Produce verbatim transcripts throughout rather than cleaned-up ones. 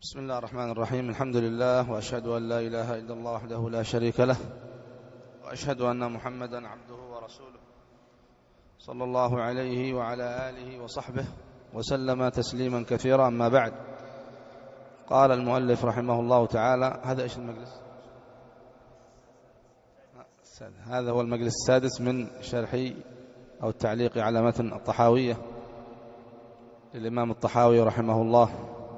بسم الله الرحمن الرحيم. الحمد لله، وأشهد أن لا إله إلا الله وحده لا شريك له، وأشهد أن محمدا عبده ورسوله صلى الله عليه وعلى آله وصحبه وسلم تسليما كثيرا. أما بعد، قال المؤلف رحمه الله تعالى، هذا إيش المجلس؟ هذا هو المجلس السادس من شرح أو التعليق على متن الطحاوية للإمام الطحاوي رحمه الله.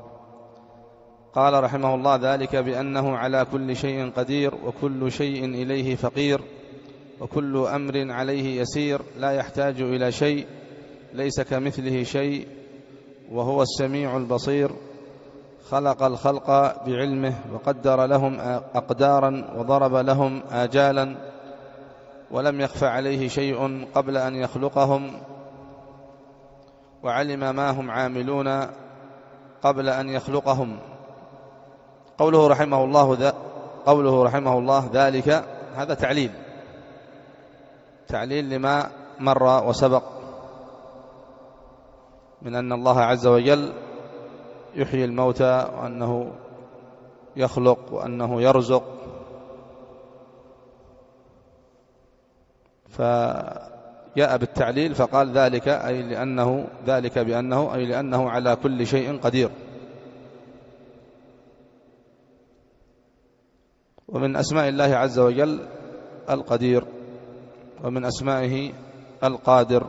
قال رحمه الله: ذلك بأنه على كل شيء قدير، وكل شيء إليه فقير، وكل أمر عليه يسير، لا يحتاج إلى شيء، ليس كمثله شيء، وهو السميع البصير. خلق الخلق بعلمه، وقدر لهم أقدارا، وضرب لهم آجالا، ولم يخف عليه شيء قبل أن يخلقهم، وعلم ما هم عاملون قبل أن يخلقهم. قوله رحمه الله ذا قوله رحمه الله ذلك، هذا تعليل تعليل لما مر وسبق من أن الله عز وجل يحيي الموتى، وأنه يخلق، وأنه يرزق. فجاء بالتعليل فقال ذلك، أي لأنه ذلك بأنه أي لأنه على كل شيء قدير. ومن أسماء الله عز وجل القدير، ومن أسمائه القادر،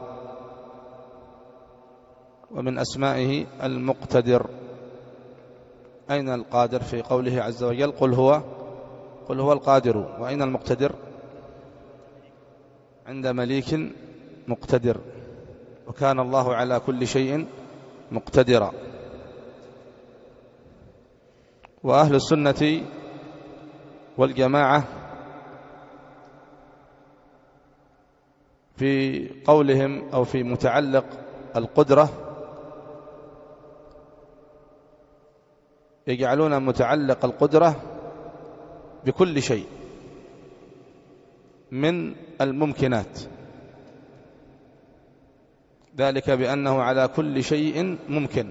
ومن أسمائه المقتدر. أين القادر في قوله عز وجل قل هو قل هو القادر؟ وأين المقتدر؟ عند مليك مقتدر، وكان الله على كل شيء مقتدرا. وأهل السنة والجماعة في قولهم أو في متعلق القدرة يجعلون متعلق القدرة بكل شيء من الممكنات، ذلك بأنه على كل شيء ممكن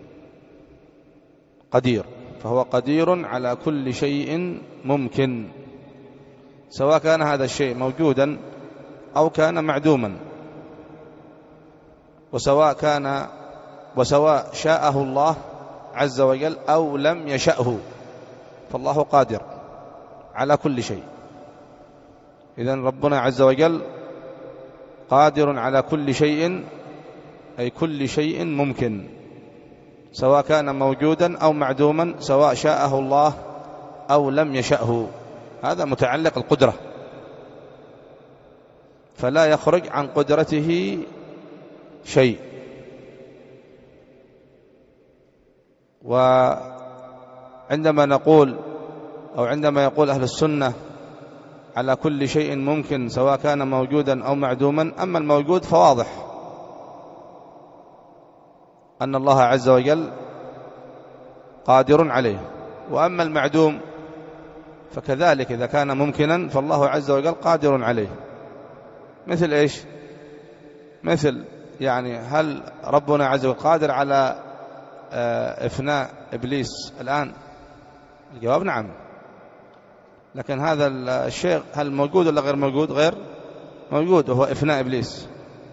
قدير، فهو قدير على كل شيء ممكن، سواء كان هذا الشيء موجودا أو كان معدوما، وسواء كان وسواء شاءه الله عز وجل أو لم يشأه، فالله قادر على كل شيء. إذن ربنا عز وجل قادر على كل شيء، أي كل شيء ممكن، سواء كان موجودا أو معدوما، سواء شاءه الله أو لم يشأه. هذا متعلق القدرة، فلا يخرج عن قدرته شيء. وعندما نقول أو عندما يقول أهل السنة على كل شيء ممكن، سواء كان موجودا أو معدوما، أما الموجود فواضح أن الله عز وجل قادر عليه، وأما المعدوم فكذلك إذا كان ممكنا فالله عز وجل قادر عليه. مثل إيش؟ مثل يعني هل ربنا عز وجل قادر على إفناء إبليس الآن؟ الجواب نعم، لكن هذا الشيء هل موجود ولا غير موجود؟ غير موجود، وهو إفناء إبليس،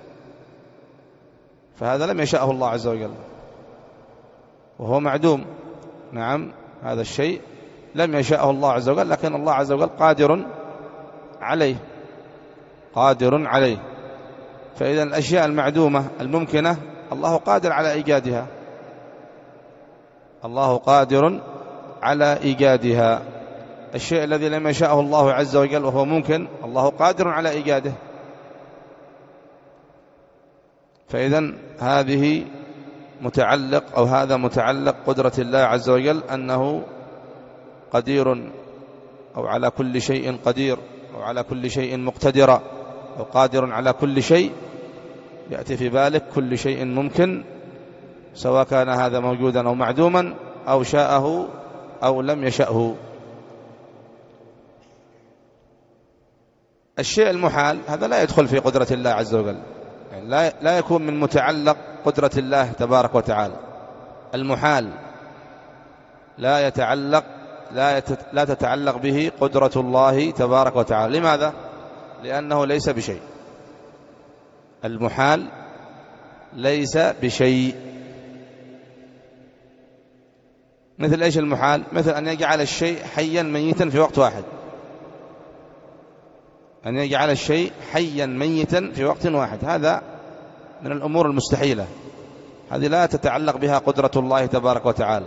فهذا لم يشاءه الله عز وجل، وهو معدوم. نعم، هذا الشيء لم يشاءه الله عز وجل، لكن الله عز وجل قادر عليه قادر عليه. فإذا الأشياء المعدومة الممكنة الله قادر على إيجادها الله قادر على إيجادها. الشيء الذي لم يشاءه الله عز وجل وهو ممكن، الله قادر على إيجاده. فإذن هذه متعلق أو هذا متعلق قدرة الله عز وجل، أنه قدير أو على كل شيء قدير، أو على كل شيء مقتدر، أو قادر على كل شيء. يأتي في بالك كل شيء ممكن، سواء كان هذا موجودا أو معدوما، أو شاءه أو لم يشأه. الشيء المحال هذا لا يدخل في قدرة الله عز وجل، يعني لا لا يكون من متعلق قدرة الله تبارك وتعالى. المحال لا يتعلق لا, يت... لا تتعلق به قدرة الله تبارك وتعالى. لماذا؟ لأنه ليس بشيء. المحال ليس بشيء. مثل إيش المحال؟ مثل أن يجعل الشيء حيا ميتا في وقت واحد، أن يجعل الشيء حيا ميتا في وقت واحد، هذا من الأمور المستحيلة، هذه لا تتعلق بها قدرة الله تبارك وتعالى.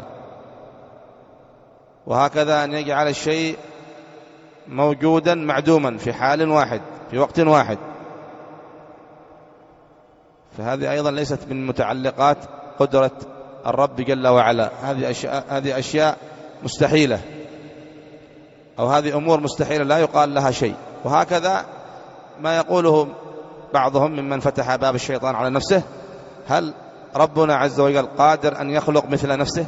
وهكذا أن يجعل الشيء موجودا معدوما في حال واحد في وقت واحد، فهذه أيضا ليست من متعلقات قدرة الرب جل وعلا. هذه أشياء, هذه أشياء مستحيلة، أو هذه أمور مستحيلة لا يقال لها شيء. وهكذا ما يقوله بعضهم ممن فتح باب الشيطان على نفسه: هل ربنا عز وجل قادر أن يخلق مثل نفسه؟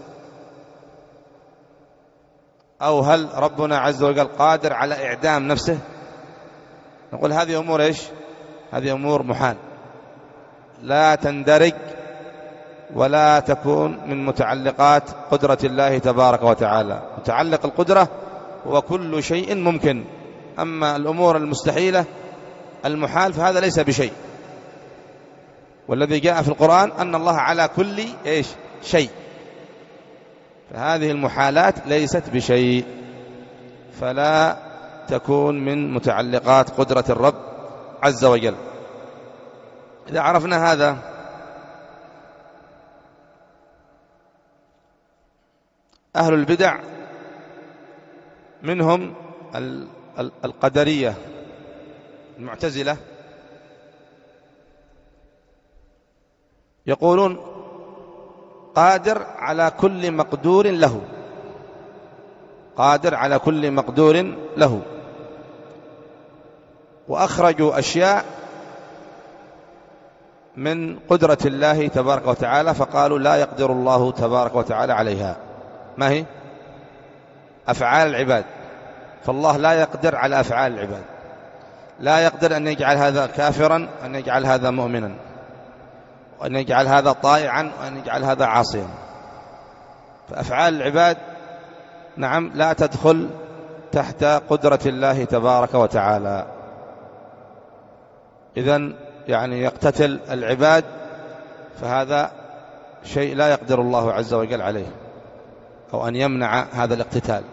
أو هل ربنا عز وجل قادر على إعدام نفسه؟ نقول هذه أمور إيش؟ هذه أمور محال، لا تندرج ولا تكون من متعلقات قدرة الله تبارك وتعالى. متعلق القدرة هو كل شيء ممكن، أما الأمور المستحيلة المحال فهذا ليس بشيء. والذي جاء في القرآن أن الله على كل إيش؟ شيء، فهذه المحالات ليست بشيء، فلا تكون من متعلقات قدرة الرب عز وجل. إذا عرفنا هذا أهل البدع منهم القدرية المعتزلة يقولون قادر على كل مقدور له، قادر على كل مقدور له، وأخرجوا أشياء من قدرة الله تبارك وتعالى، فقالوا لا يقدر الله تبارك وتعالى عليها. ما هي؟ أفعال العباد، فالله لا يقدر على أفعال العباد، لا يقدر أن يجعل هذا كافرا، أن يجعل هذا مؤمنا، وأن يجعل هذا طائعا، وأن يجعل هذا عاصيا. فأفعال العباد نعم لا تدخل تحت قدرة الله تبارك وتعالى. إذن يعني يقتتل العباد فهذا شيء لا يقدر الله عز وجل عليه، أو أن يمنع هذا الاقتتال.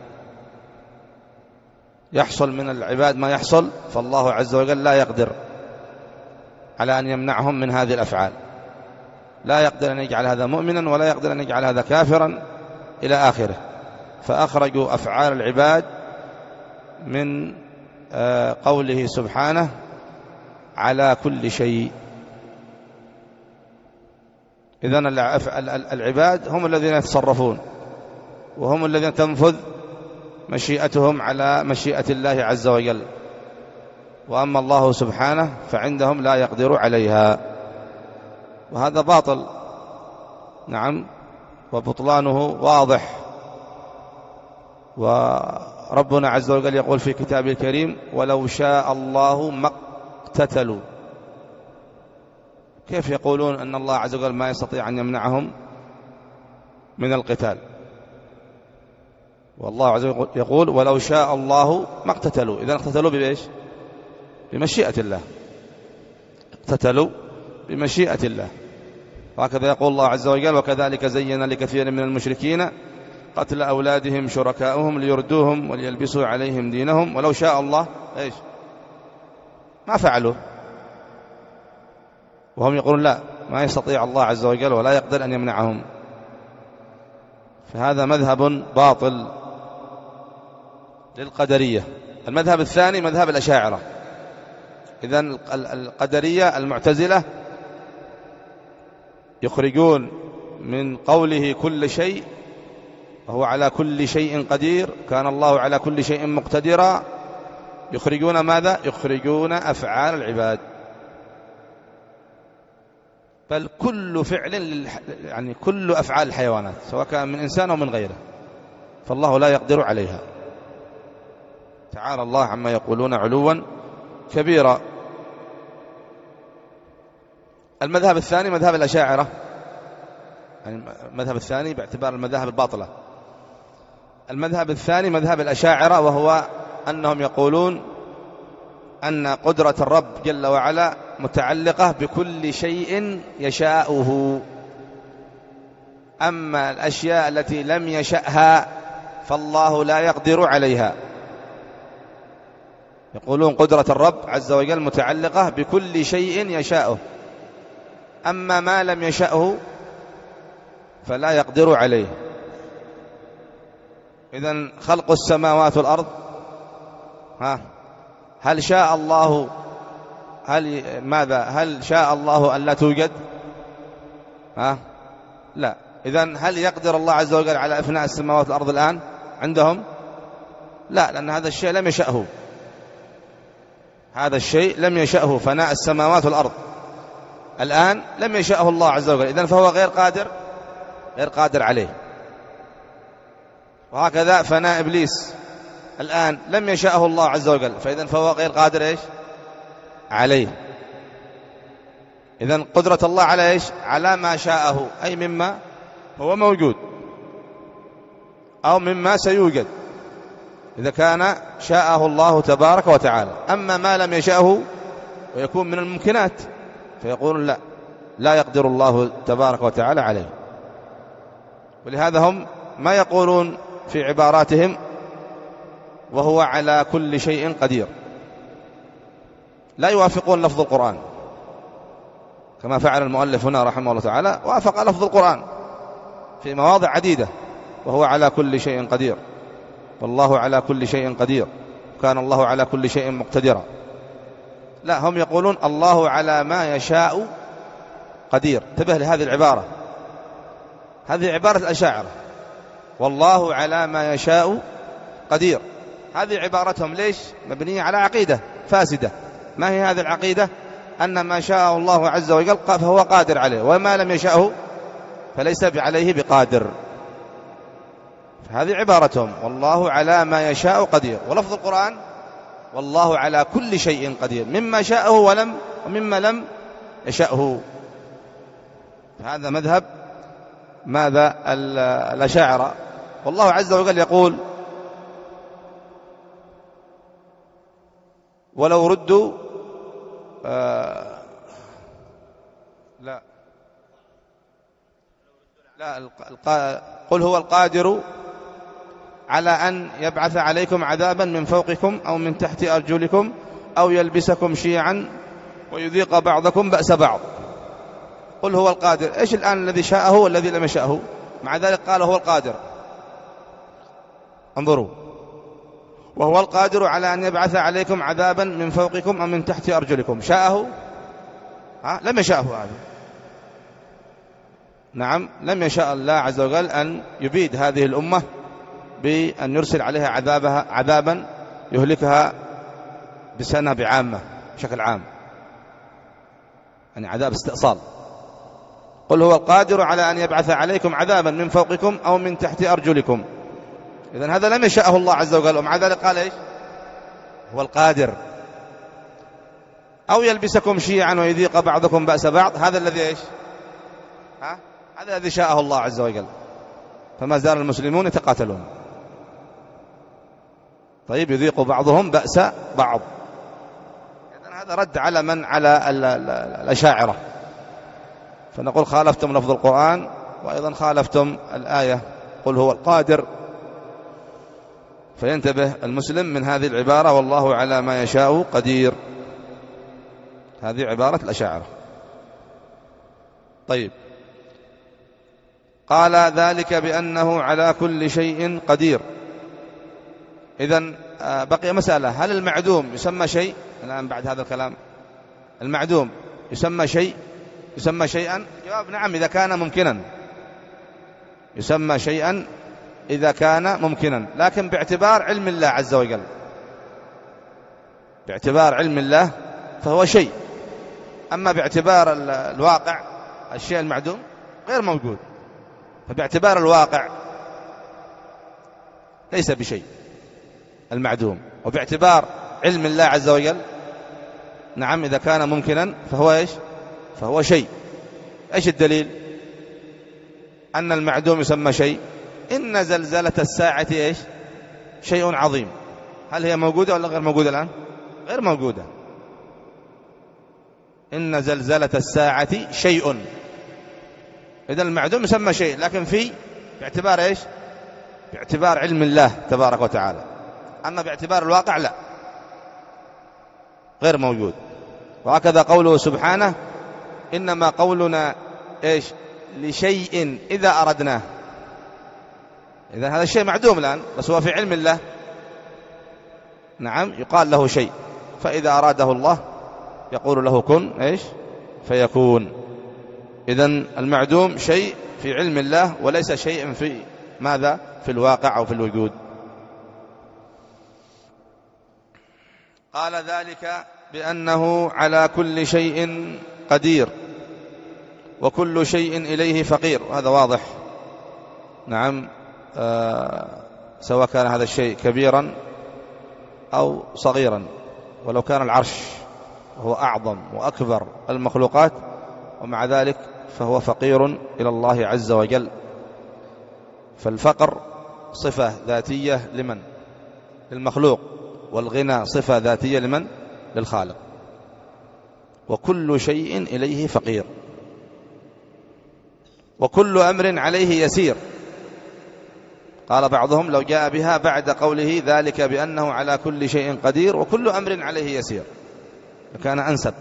يحصل من العباد ما يحصل، فالله عز وجل لا يقدر على أن يمنعهم من هذه الأفعال، لا يقدر أن يجعل هذا مؤمنا، ولا يقدر أن يجعل هذا كافرا إلى آخره. فأخرجوا أفعال العباد من قوله سبحانه على كل شيء. إذن العباد هم الذين يتصرفون، وهم الذين تنفذ مشيئتهم على مشيئة الله عز وجل، وأما الله سبحانه فعندهم لا يقدر عليها، وهذا باطل نعم، وبطلانه واضح. وربنا عز وجل يقول في كتابه الكريم: ولو شاء الله ما اقتتلوا. كيف يقولون أن الله عز وجل ما يستطيع أن يمنعهم من القتال؟ والله عز وجل يقول: ولو شاء الله ما اقتتلوا. إذن اقتتلوا بإيش؟ بمشيئة الله، اقتتلوا بمشيئة الله. وهكذا يقول الله عز وجل: وكذلك زين لكثير من المشركين قتل أولادهم شركاؤهم ليردوهم وليلبسوا عليهم دينهم ولو شاء الله إيش؟ ما فعلوا. وهم يقولون لا، ما يستطيع الله عز وجل ولا يقدر أن يمنعهم. فهذا مذهب باطل للقدرية. المذهب الثاني مذهب الأشاعرة. إذن القدرية المعتزلة يخرجون من قوله كل شيء وهو على كل شيء قدير، كان الله على كل شيء مقتدرا، يخرجون ماذا؟ يخرجون أفعال العباد، بل كل فعل يعني كل أفعال الحيوانات سواء كان من إنسان أو من غيره، فالله لا يقدر عليها. تعالى الله عما يقولون علوا كبيرا. المذهب الثاني مذهب الأشاعرة، يعني المذهب الثاني باعتبار المذاهب الباطلة، المذهب الثاني مذهب الأشاعرة، وهو أنهم يقولون أن قدرة الرب جل وعلا متعلقة بكل شيء يشاءه، أما الأشياء التي لم يشأها فالله لا يقدر عليها. يقولون قدرة الرب عز وجل متعلقة بكل شيء يشاءه، أما ما لم يشأه فلا يقدر عليه. إذن خلق السماوات والأرض، ها هل شاء الله هل ماذا هل شاء الله أن لا توجد؟ ها لا. إذن هل يقدر الله عز وجل على إفناء السماوات والأرض الآن عندهم؟ لا، لأن هذا الشيء لم يشأه، هذا الشيء لم يشأه، فناء السماوات والأرض الآن لم يشأه الله عز وجل، إذن فهو غير قادر غير قادر عليه. وهكذا فناء إبليس الآن لم يشأه الله عز وجل، فإذن فهو غير قادر إيش عليه. إذن قدرة الله على إيش؟ على ما شاءه، أي مما هو موجود أو مما سيوجد، إذا كان شاءه الله تبارك وتعالى. أما ما لم يشأه ويكون من الممكنات فيقولون لا لا يقدر الله تبارك وتعالى عليه. ولهذا هم ما يقولون في عباراتهم وهو على كل شيء قدير، لا يوافقون لفظ القرآن كما فعل المؤلف هنا رحمه الله تعالى، وافق لفظ القرآن في مواضع عديدة، وهو على كل شيء قدير، والله على كل شيء قدير، كان الله على كل شيء مقتدرا. لا، هم يقولون الله على ما يشاء قدير. انتبه لهذه العبارة، هذه عبارة الأشاعرة، والله على ما يشاء قدير. هذه عبارتهم ليش؟ مبنية على عقيدة فاسدة. ما هي هذه العقيدة؟ أن ما شاء الله عز وجل فهو قادر عليه، وما لم يشاءه فليس عليه بقادر. هذه عبارتهم، والله على ما يشاء قدير. ولفظ القرآن والله على كل شيء قدير، مما شاءه ولم ومما لم يشاءه. هذا مذهب ماذا الأشاعرة. والله عز وجل يقول ولو ردوا آه لا لا قل هو القادر على أن يبعث عليكم عذابا من فوقكم أو من تحت أرجلكم أو يلبسكم شيعا ويذيق بعضكم بأس بعض. قل هو القادر. إيش الآن الذي شاءه والذي لم يشاءه؟ مع ذلك قال هو القادر. انظروا، وهو القادر على أن يبعث عليكم عذابا من فوقكم أو من تحت أرجلكم. شاءه؟ ها؟ لم يشاءه هذا. نعم، لم يشاء الله عز وجل أن يبيد هذه الأمة بأن يرسل عليها عذابها عذابا يهلكها بسنة بعامة بشكل عام، يعني عذاب استئصال. قل هو القادر على أن يبعث عليكم عذابا من فوقكم أو من تحت أرجلكم. إذن هذا لم يشاءه الله عز وجل، ومع ذلك قال إيش؟ هو القادر. أو يلبسكم شيعا ويذيق بعضكم بأس بعض. هذا الذي إيش؟ ها؟ هذا الذي شاءه الله عز وجل. فما زال المسلمون يتقاتلون. طيب، يذيق بعضهم بأس بعض. إذن هذا رد على من؟ على الأشاعرة. فنقول خالفتم لفظ القرآن، وأيضا خالفتم الآية قل هو القادر. فينتبه المسلم من هذه العبارة والله على ما يشاء قدير. هذه عبارة الأشاعرة. طيب، قال ذلك بأنه على كل شيء قدير. إذن بقي مسألة، هل المعدوم يسمى شيء؟ الآن بعد هذا الكلام، المعدوم يسمى شيء يسمى شيئا؟ جواب نعم، إذا كان ممكنا يسمى شيئا إذا كان ممكنا، لكن باعتبار علم الله عز وجل، باعتبار علم الله فهو شيء. أما باعتبار الواقع الشيء المعدوم غير موجود، فباعتبار الواقع ليس بشيء المعدوم، وباعتبار علم الله عز وجل نعم إذا كان ممكنا فهو إيش؟ فهو شيء. إيش الدليل أن المعدوم يسمى شيء؟ إن زلزلة الساعة إيش؟ شيء عظيم. هل هي موجودة ولا غير موجودة الآن؟ غير موجودة. إن زلزلة الساعة شيء، إذن المعدوم يسمى شيء، لكن في باعتبار إيش؟ باعتبار علم الله تبارك وتعالى. أما باعتبار الواقع لا، غير موجود. وهكذا قوله سبحانه إنما قولنا إيش؟ لشيء إذا أردناه. إذن هذا الشيء معدوم الآن، بس هو في علم الله، نعم، يقال له شيء، فإذا أراده الله يقول له كن إيش؟ فيكون. إذن المعدوم شيء في علم الله وليس شيء في ماذا؟ في الواقع أو في الوجود. قال ذلك بأنه على كل شيء قدير وكل شيء إليه فقير. وهذا واضح، نعم، آه سواء كان هذا الشيء كبيرا أو صغيرا، ولو كان العرش وهو أعظم وأكبر المخلوقات، ومع ذلك فهو فقير إلى الله عز وجل. فالفقر صفة ذاتية لمن؟ للمخلوق، والغنى صفة ذاتية لمن؟ للخالق. وكل شيء إليه فقير، وكل أمر عليه يسير. قال بعضهم لو جاء بها بعد قوله ذلك بأنه على كل شيء قدير وكل أمر عليه يسير لكان أنسب.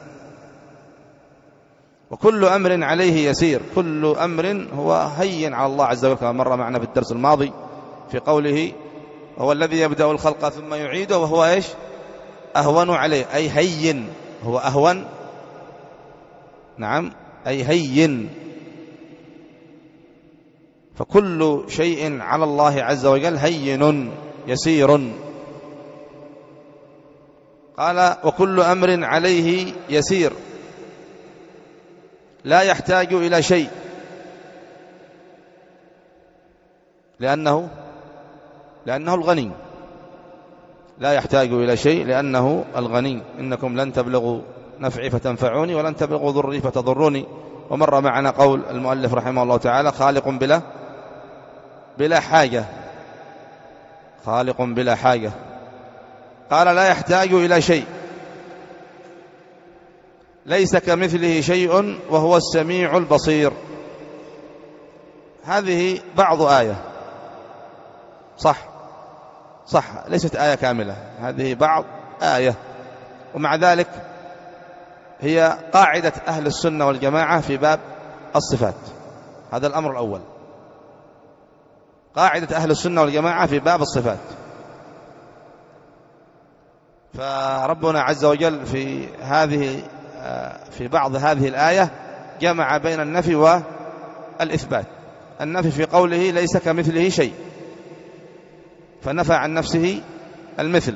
وكل أمر عليه يسير، كل أمر هو هين على الله عز وجل، كما مر معنا في الدرس الماضي في قوله هو الذي يبدأ الخلق ثم يعيده وهو إيش؟ أهون عليه، أي هين، هو أهون، نعم، أي هين. فكل شيء على الله عز وجل هين يسير. قال وكل أمر عليه يسير، لا يحتاج إلى شيء، لأنه لأنه الغني، لا يحتاج إلى شيء لأنه الغني. إنكم لن تبلغوا نفعي فتنفعوني ولن تبلغوا ضري فتضروني. ومر معنا قول المؤلف رحمه الله تعالى خالق بلا بلا حاجة، خالق بلا حاجة. قال لا يحتاج إلى شيء، ليس كمثله شيء وهو السميع البصير. هذه بعض آية، صح صح، ليست آية كاملة، هذه بعض آية. ومع ذلك هي قاعدة أهل السنة والجماعة في باب الصفات. هذا الأمر الأول، قاعدة أهل السنة والجماعة في باب الصفات. فربنا عز وجل في هذه في بعض هذه الآية جمع بين النفي والإثبات. النفي في قوله ليس كمثله شيء، فنفى عن نفسه المثل،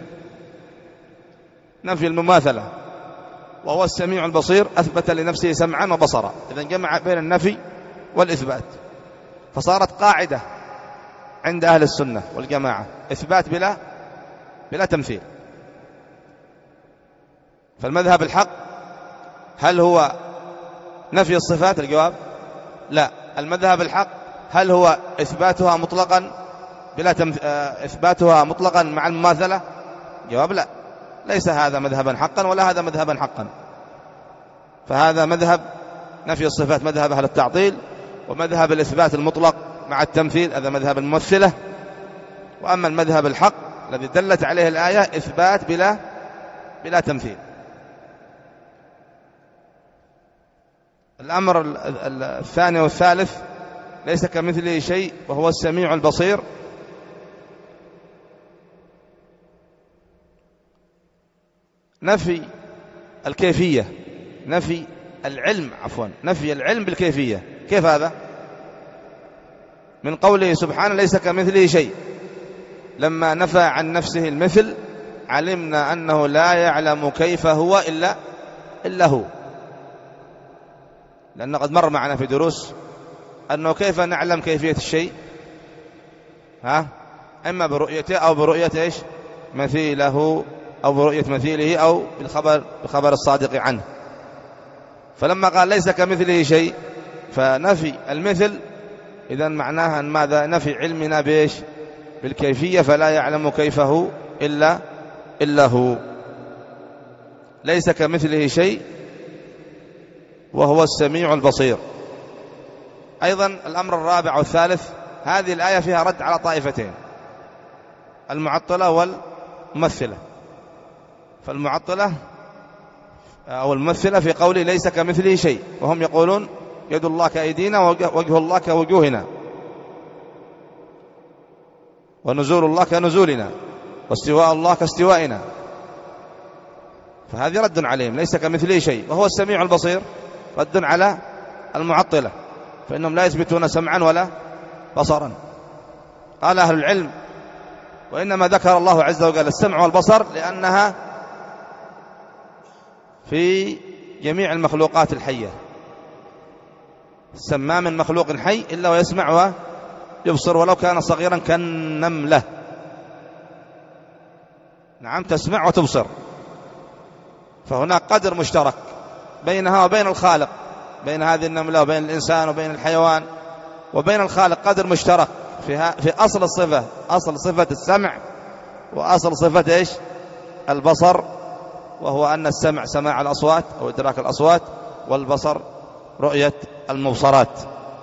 نفي المماثلة. وهو السميع البصير، أثبت لنفسه سمعا وبصرا. إذن جمع بين النفي والإثبات، فصارت قاعدة عند أهل السنة والجماعة إثبات بلا بلا تمثيل. فالمذهب الحق هل هو نفي الصفات؟ الجواب لا. المذهب الحق هل هو إثباتها مطلقا بلا تمث... إثباتها مطلقا مع المماثلة؟ جواب لا. ليس هذا مذهبا حقا ولا هذا مذهبا حقا. فهذا مذهب نفي الصفات مذهب أهل التعطيل، ومذهب الإثبات المطلق مع التمثيل هذا مذهب الممثلة. وأما المذهب الحق الذي دلت عليه الآية إثبات بلا بلا تمثيل. الأمر الثاني والثالث ليس كمثله شيء وهو السميع البصير. نفي الكيفية، نفي العلم، عفوا نفي العلم بالكيفية. كيف هذا؟ من قوله سبحانه ليس كمثله شيء، لما نفى عن نفسه المثل علمنا أنه لا يعلم كيف هو إلا إلا هو. لأنه قد مر معنا في دروس أنه كيف نعلم كيفية الشيء؟ ها؟ إما برؤيته أو برؤية إيش؟ مثيله، أو برؤية مثيله، أو بالخبر بخبر الصادق عنه. فلما قال ليس كمثله شيء فنفي المثل إذن معناها أن ماذا؟ نفي علمنا بإيش؟ بالكيفية، فلا يعلم كيفه إلا, إلا هو. ليس كمثله شيء وهو السميع البصير. أيضا الأمر الرابع والثالث، هذه الآية فيها رد على طائفتين، المعطلة والممثلة. فالمعطلة أو الممثلة في قوله ليس كمثله شيء، وهم يقولون يد الله كأيدينا ووجه الله كوجوهنا، ونزول الله كنزولنا، واستواء الله كاستوائنا. فهذه رد عليهم، ليس كمثله شيء وهو السميع البصير، رد على المعطلة، فإنهم لا يثبتون سمعا ولا بصرا. قال أهل العلم وإنما ذكر الله عز وجل السمع والبصر لأنها في جميع المخلوقات الحية. ما من مخلوق حي إلا ويسمع ويبصر ولو كان صغيرا كالنملة. نعم، تسمع وتبصر. فهناك قدر مشترك بينها وبين الخالق، بين هذه النملة وبين الإنسان وبين الحيوان وبين الخالق قدر مشترك في, في أصل الصفة، أصل صفة السمع وأصل صفة إيش؟ البصر، وهو أن السمع سماع الأصوات أو إدراك الأصوات، والبصر رؤية المبصرات.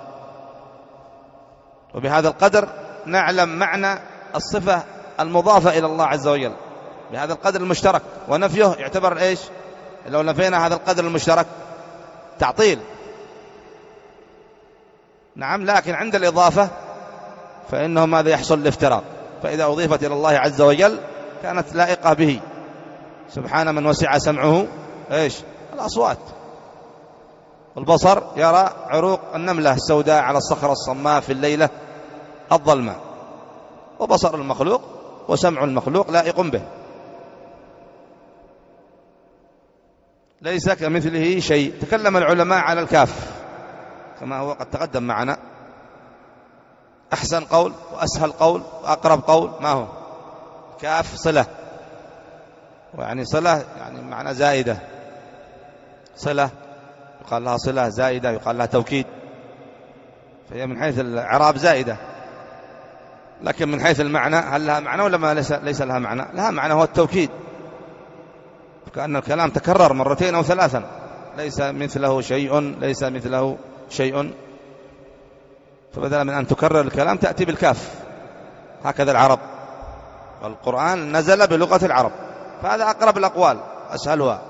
وبهذا القدر نعلم معنى الصفة المضافة إلى الله عز وجل بهذا القدر المشترك، ونفيه يعتبر إيش؟ لو نفينا هذا القدر المشترك تعطيل. نعم، لكن عند الإضافة فإنه ماذا يحصل؟ الافتراق. فإذا أضيفت إلى الله عز وجل كانت لائقة به. سبحان من وسع سمعه إيش؟ الأصوات. البصر يرى عروق النملة السوداء على الصخرة الصماء في الليلة الظلماء، وبصر المخلوق وسمع المخلوق لائق به. ليس كمثله شيء. تكلم العلماء على الكاف كما هو قد تقدم معنا. أحسن قول وأسهل قول وأقرب قول ما هو؟ كاف صلة، ويعني صلة يعني معنى زائدة. صلة يقال لها صلة زائدة، يقال لها توكيد، فهي من حيث الإعراب زائدة، لكن من حيث المعنى هل لها معنى ولا ما ليس, ليس لها معنى؟ لها معنى، هو التوكيد، كأن الكلام تكرر مرتين أو ثلاثا. ليس مثله شيء، ليس مثله شيء، فبدلا من أن تكرر الكلام تأتي بالكاف. هكذا العرب، والقرآن نزل بلغة العرب، فهذا أقرب الأقوال أسهلها.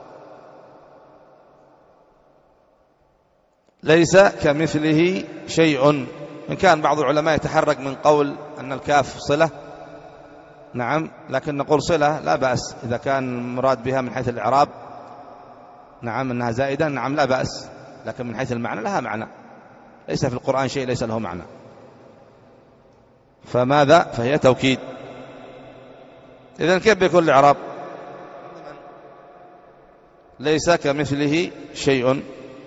ليس كمثله شيء. إن كان بعض العلماء يتحرك من قول أن الكاف صلة، نعم، لكن نقول صلة لا بأس إذا كان مراد بها من حيث الإعراب، نعم، أنها زائدة، نعم، لا بأس، لكن من حيث المعنى لها معنى. ليس في القرآن شيء ليس له معنى، فماذا؟ فهي توكيد. إذن كيف بيكون الإعراب؟ ليس كمثله شيء.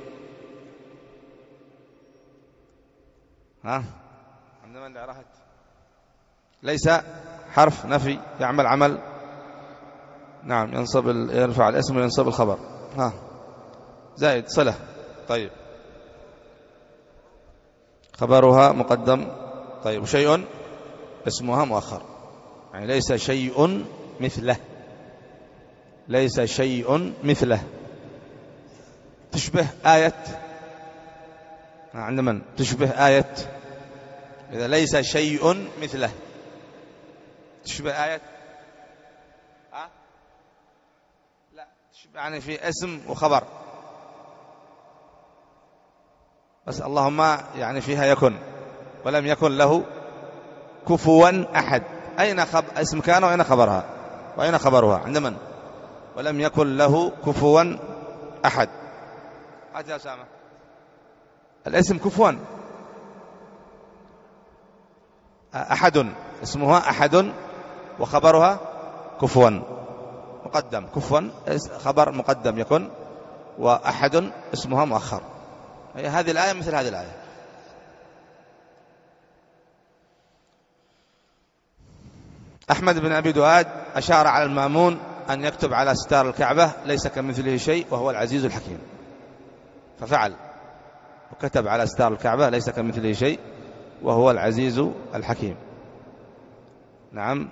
ها عندما اللي راحت ليس حرف نفي يعمل عمل، نعم، ينصب يرفع الاسم وينصب الخبر. ها زائد صلة. طيب، خبرها مقدم. طيب، شيء اسمها مؤخر، يعني ليس شيء مثله، ليس شيء مثله. تشبه آية، عند من؟ تشبه آية. إذا ليس شيء مثله تشبه آية. ها؟ لا، تشبه يعني في اسم وخبر بس، اللهم يعني فيها يكن، ولم يكن له كفوا أحد. أين خب... اسم كان وأين خبرها وأين خبرها؟ عند من؟ ولم يكن له كفوا أحد. هات يا أسامة. الاسم كفوا أحد، اسمها أحد وخبرها كفوا مقدم. كفوا خبر مقدم يكن، وأحد اسمها مؤخر. هذه الآية مثل هذه الآية. أحمد بن أبي دؤاد أشار على المأمون أن يكتب على ستار الكعبة ليس كمثله شيء وهو العزيز الحكيم، ففعل وكتب على ستار الكعبة ليس كمثله شيء وهو العزيز الحكيم. نعم.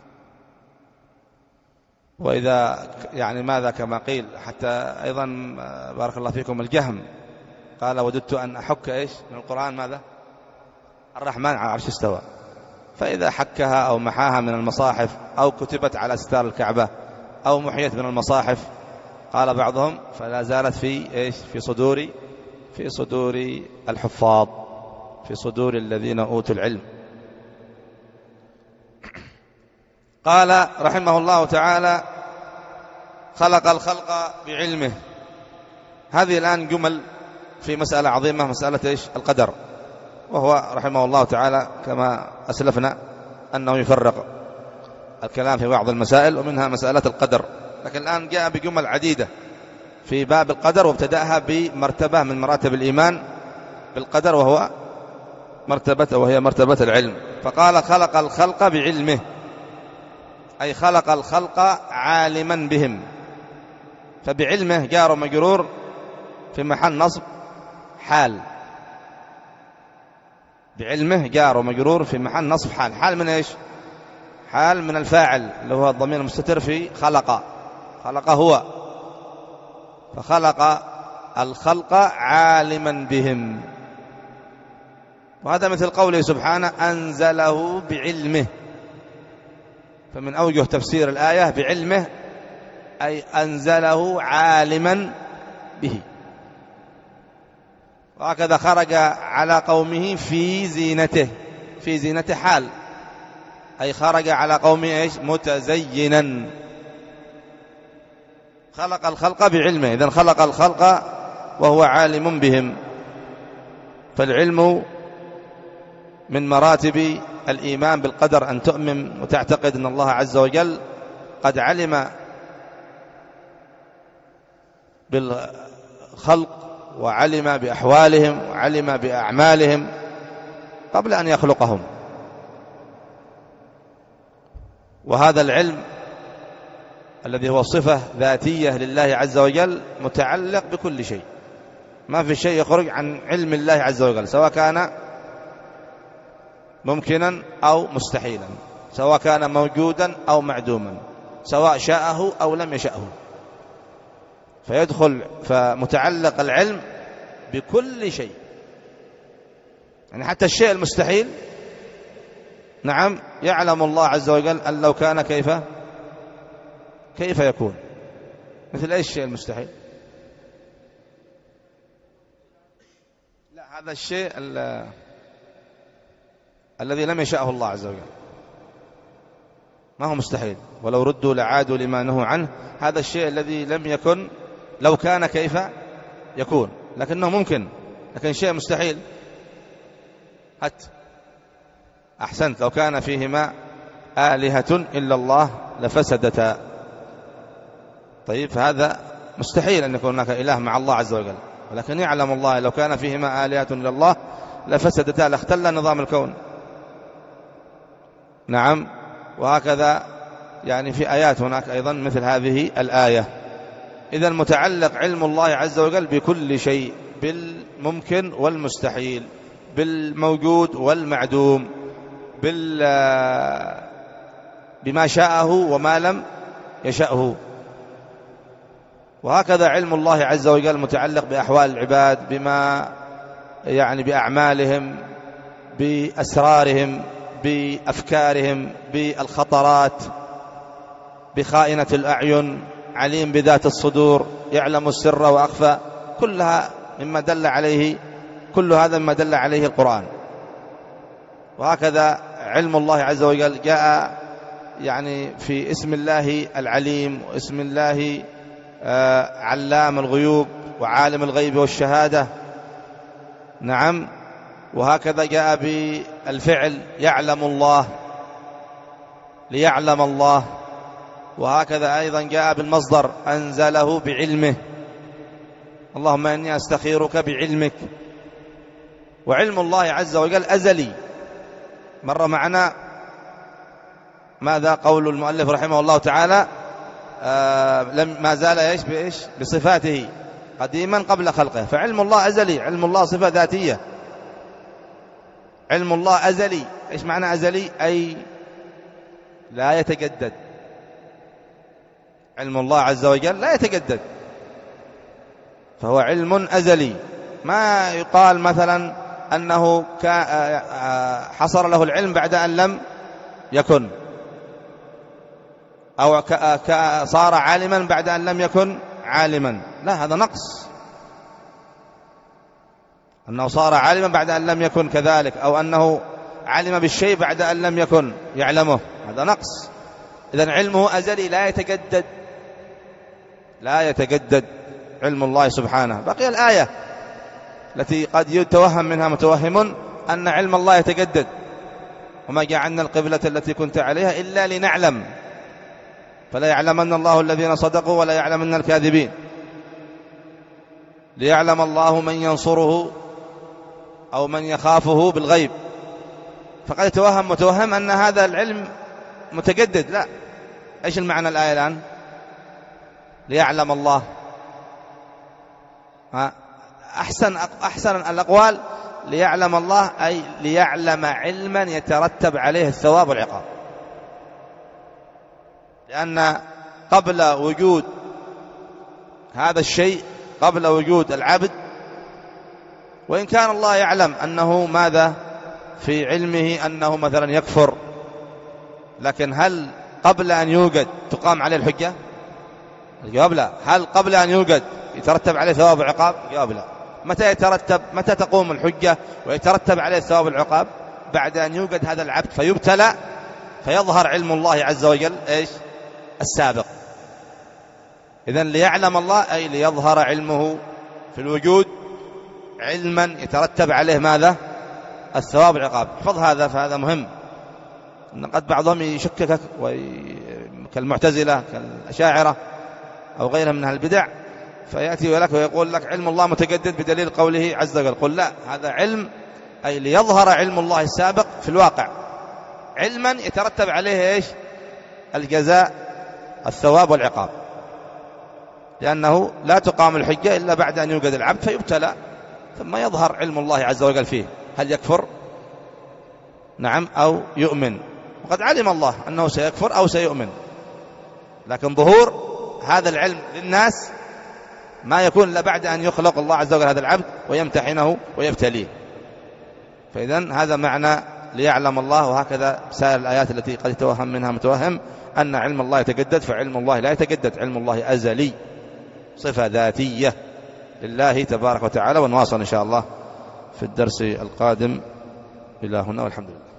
وإذا يعني ماذا كما قيل حتى أيضا بارك الله فيكم الجهم قال وددت أن أحك إيش من القرآن ماذا الرحمن على العرش استوى، فإذا حكها أو محاها من المصاحف أو كتبت على ستار الكعبة أو محيت من المصاحف قال بعضهم فلا زالت في إيش في صدور في صدور الحفاظ، في صدور الذين أوتوا العلم. قال رحمه الله تعالى خلق الخلق بعلمه. هذه الآن جمل في مسألة عظيمة، مسألة إيش القدر، وهو رحمه الله تعالى كما أسلفنا أنه يفرق الكلام في بعض المسائل ومنها مسألة القدر، لكن الآن جاء بجمل عديدة في باب القدر وابتدأها بمرتبة من مراتب الإيمان بالقدر وهو مرتبة وهي مرتبة العلم. فقال خلق الخلق بعلمه، أي خلق الخلق عالما بهم، فبعلمه جار ومجرور في محل نصب حال، بعلمه جار ومجرور في محل نصب حال. حال من إيش؟ حال من الفاعل اللي هو الضمير المستتر في خلق، خلق هو، فخلق الخلق عالما بهم. وهذا مثل قوله سبحانه أنزله بعلمه، فمن أوجه تفسير الآية بعلمه أي أنزله عالما به. وهكذا خرج على قومه في زينته، في زينته حال، أي خرج على قومه إيش متزينا. خلق الخلق بعلمه، إذن خلق الخلق وهو عالم بهم. فالعلم من مراتب الإيمان بالقدر، أن تؤمن وتعتقد أن الله عز وجل قد علم بالخلق وعلم بأحوالهم وعلم بأعمالهم قبل أن يخلقهم. وهذا العلم الذي هو صفة ذاتية لله عز وجل متعلق بكل شيء، ما في شيء يخرج عن علم الله عز وجل، سواء كان ممكنا أو مستحيلا، سواء كان موجودا أو معدوما، سواء شاءه أو لم يشأه. فيدخل فمتعلق العلم بكل شيء، يعني حتى الشيء المستحيل نعم يعلم الله عز وجل أن لو كان كيف كيف يكون. مثل أي الشيء المستحيل؟ لا، هذا الشيء الذي لم يشأه الله عز وجل ما هو مستحيل، ولو ردوا لعادوا لما نهوا عنه. هذا الشيء الذي لم يكن لو كان كيف يكون، لكنه ممكن، لكن شيء مستحيل. هات أحسنت، لو كان فيهما آلهة إلا الله لفسدتا. طيب، فهذا مستحيل أن يكون هناك إله مع الله عز وجل، ولكن يعلم الله لو كان فيهما آلهة إلا الله لفسدتا، لاختل نظام الكون. نعم. وهكذا يعني في آيات هناك أيضا مثل هذه الآية. إذا متعلق علم الله عز وجل بكل شيء، بالممكن والمستحيل، بالموجود والمعدوم، بال بما شاءه وما لم يشأه. وهكذا علم الله عز وجل متعلق بأحوال العباد، بما يعني بأعمالهم، بأسرارهم، بأفكارهم، بالخطرات، بخائنة الأعين، عليم بذات الصدور، يعلم السر وأخفى. كلها مما دل عليه كل هذا مما دل عليه القرآن. وهكذا علم الله عز وجل جاء يعني في اسم الله العليم، واسم الله علام الغيوب وعالم الغيب والشهادة. نعم. وهكذا جاء بالفعل يعلم الله، ليعلم الله. وهكذا أيضا جاء بالمصدر أنزله بعلمه، اللهم إني أستخيرك بعلمك. وعلم الله عز وجل أزلي. مر معنا ماذا قول المؤلف رحمه الله تعالى آه لم ما زال إيش بإيش بصفاته قديما قبل خلقه. فعلم الله أزلي، علم الله صفة ذاتية، علم الله أزلي. إيش معنى أزلي؟ أي لا يتجدد. علم الله عز وجل لا يتجدد، فهو علم أزلي. ما يقال مثلا أنه حصر له العلم بعد أن لم يكن، أو صار عالما بعد أن لم يكن عالما. لا، هذا نقص. أنه صار عالما بعد أن لم يكن كذلك، أو أنه علم بالشيء بعد أن لم يكن يعلمه، هذا نقص. إذن علمه أزلي لا يتجدد، لا يتجدد علم الله سبحانه. بقي الآية التي قد يتوهم منها متوهم أن علم الله يتجدد: وما جعلنا القبلة التي كنت عليها إلا لنعلم، فلا يعلمن الله الذين صدقوا ولا يعلمن الكاذبين، ليعلم الله من ينصره أو من يخافه بالغيب. فقد يتوهم متوهم أن هذا العلم متجدد. لا. إيش المعنى الآية الآن؟ ليعلم الله. أحسن أحسن الأقوال ليعلم الله، أي ليعلم علما يترتب عليه الثواب والعقاب. لأن قبل وجود هذا الشيء، قبل وجود العبد، وإن كان الله يعلم أنه ماذا في علمه، أنه مثلا يكفر، لكن هل قبل أن يوجد تقام عليه الحجة؟ الجواب لا. هل قبل أن يوجد يترتب عليه ثواب وعقاب؟ الجواب لا. متى يترتب، متى تقوم الحجة ويترتب عليه الثواب والعقاب؟ بعد أن يوجد هذا العبد فيبتلى، فيظهر علم الله عز وجل إيش؟ السابق. إذن ليعلم الله أي ليظهر علمه في الوجود علما يترتب عليه ماذا؟ الثواب والعقاب. احفظ هذا، فهذا مهم. إن قد بعضهم يشككك كالمعتزلة كالأشاعرة أو غيرها من البدع، فيأتي لك ويقول لك علم الله متجدد بدليل قوله عز وجل. قل لا، هذا علم أي ليظهر علم الله السابق في الواقع علما يترتب عليه إيش؟ الجزاء، الثواب والعقاب. لأنه لا تقام الحجة إلا بعد أن يوجد العبد فيبتلى، ثم يظهر علم الله عز وجل فيه، هل يكفر نعم أو يؤمن. وقد علم الله أنه سيكفر أو سيؤمن، لكن ظهور هذا العلم للناس ما يكون إلا بعد أن يخلق الله عز وجل هذا العبد ويمتحنه ويبتليه. فإذن هذا معنى ليعلم الله. وهكذا سائر الآيات التي قد يتوهم منها متوهم أن علم الله يتجدد، فعلم الله لا يتجدد، علم الله أزلي، صفة ذاتية لله تبارك وتعالى. ونواصل إن شاء الله في الدرس القادم. إلى هنا والحمد لله.